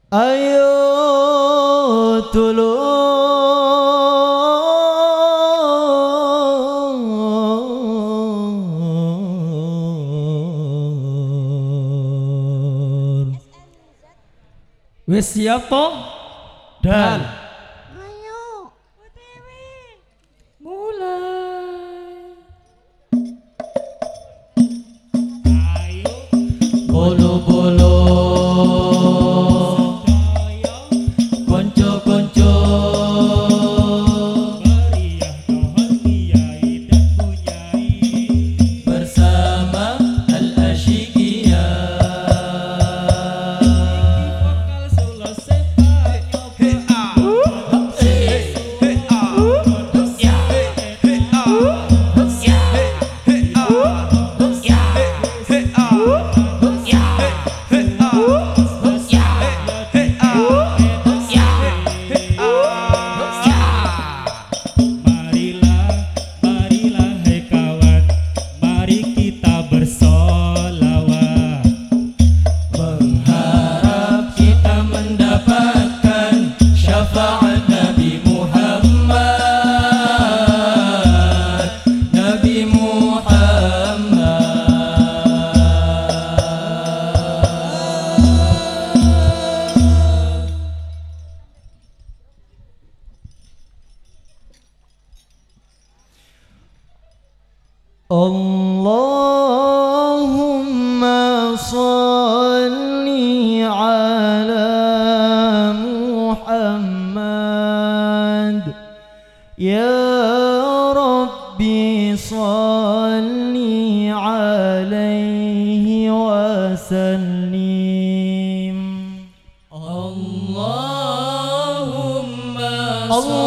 Ayo tulur. Wis siap toh? Dan Ayo. mulai. Bolo-bolo konco-konco bersama Al-Asyikia. Allahumma salli ala Muhammad. Ya Rabbi salli alaihi wa sallim. Allahumma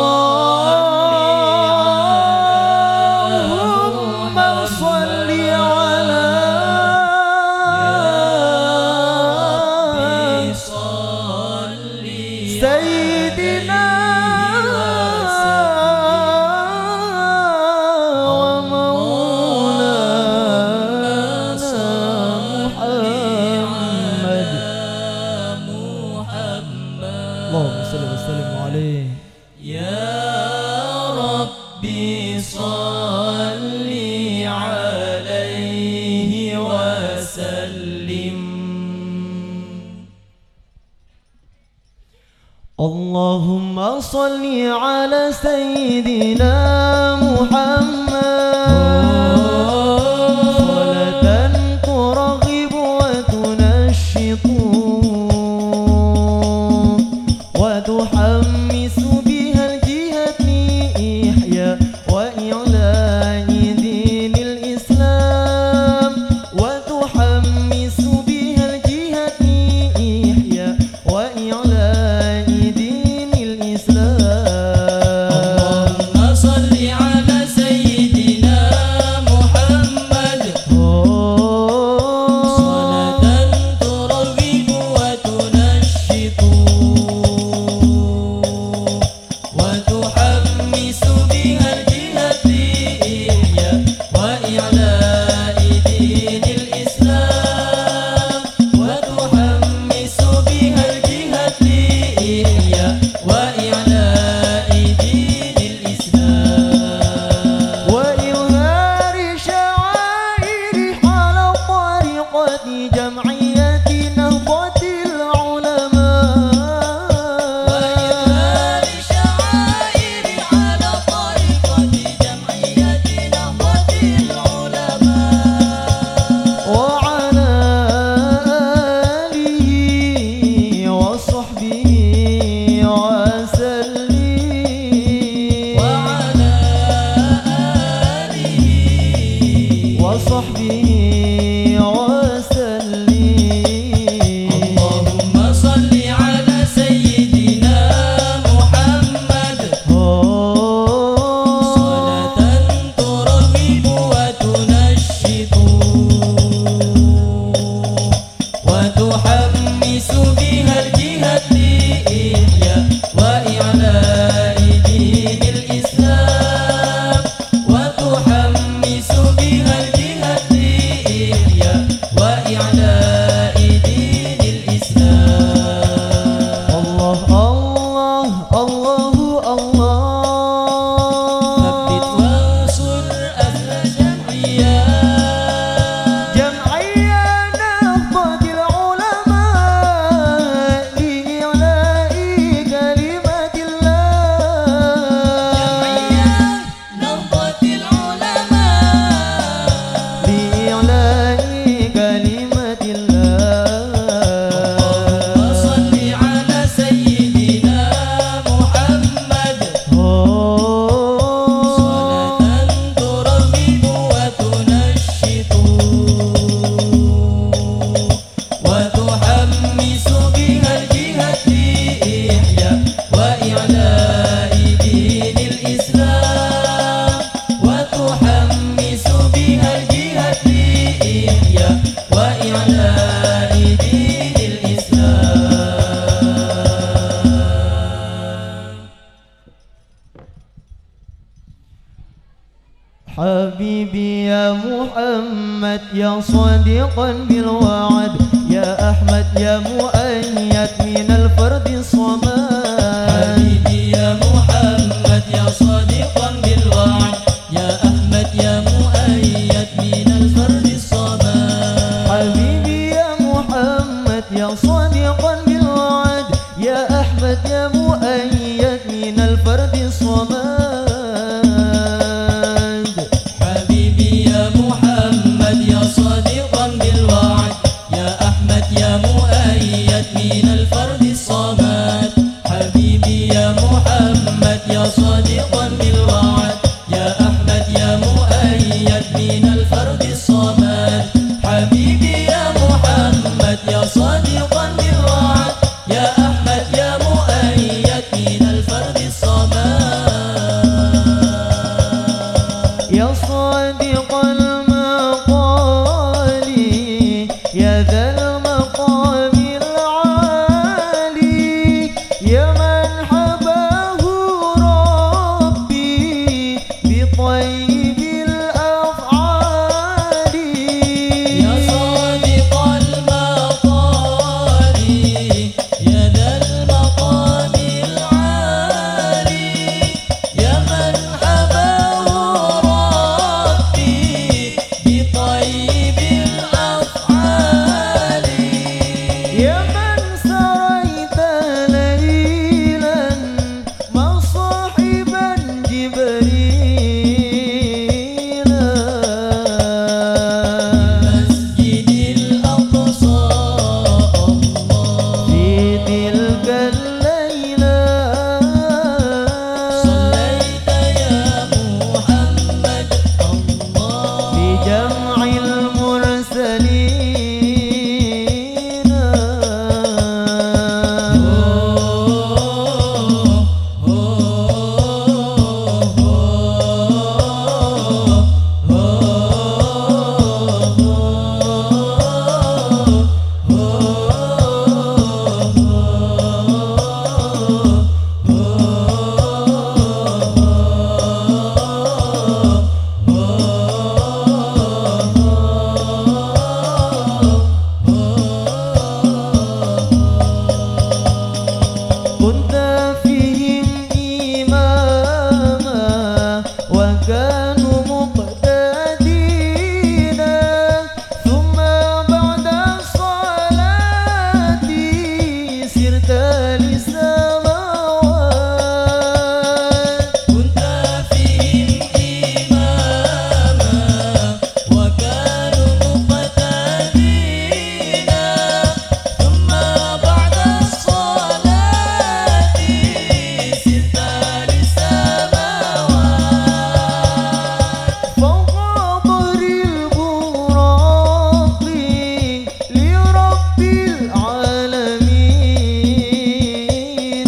Sayyidina wa maulana Muhammad. Allahumma salli wa sallim alaihi. Ya Rabbi salli alaihi wa sallim. Allahumma salli ala Sayyidina Muhammad salatan turaghibu wa tunashitu wa tuhammisu biha al-jihati ihya wa i'la'i dinil Islam wa tuhammisu biha al-jihati ihya wa i'la'i وتحمس بها الجهة حبيبي يا محمد يا صادقا بالوعد يا أحمد يا مؤيد من الفرد الصمد حبيبي يا محمد يا صادقا بالوعد يا أحمد يا مؤيد من الفرد الصمد حبيبي يا محمد يا صادقا بالوعد يا أحمد يا مؤيد من الفرد الصمد حبيبي يا محمد يا صادقا بالوعد يا أحمد يا مؤيد من الفرد الصمد حبيبي يا محمد يا صادقا بالوعد يا أحمد يا مؤيد من الفرد الصمد حبيبي يا محمد يا صادقا بالوعد يا أحمد يا مؤيد من الفرد الصمد يا صادق المقال يا ذا المقام العالي يا من حباه ربي بطيب الأفعال يا صادق المقال يا ذا المقام العالي يا من حباه ربي بطيب الأفعال يا من سريت ليلا مصاحبا جبريل مسجد الأقصى الله في تلك الليلة صليت يا محمد الله بجمع المرسلين كنت فيهم إماما وكانوا مقتدين ثم بعد الصلاة سرت للسماوات كنت فيهم إماما وكانوا مقتدين ثم بعد الصلاة سرت للسماوات فوق ظهر البراق لرب العالمين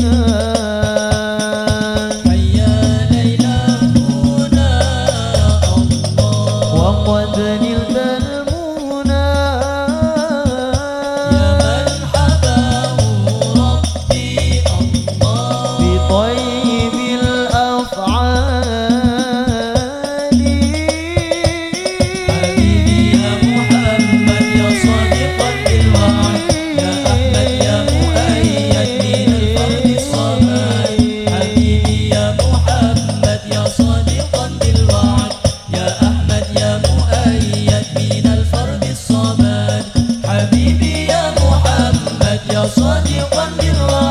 حيا ليلهنا الله وقد نلت المنى يا من حباه ربي الله بطيب الأفعال حبيبي يا محمد يا صادقا بالوعد يا أحمد يا مؤيد من الفرد الصمد حبيبي يا محمد يا صادقا بالوعد يا أحمد يا مؤيد من الفرد الصمد حبيبي يا محمد يا صادقا بالوعد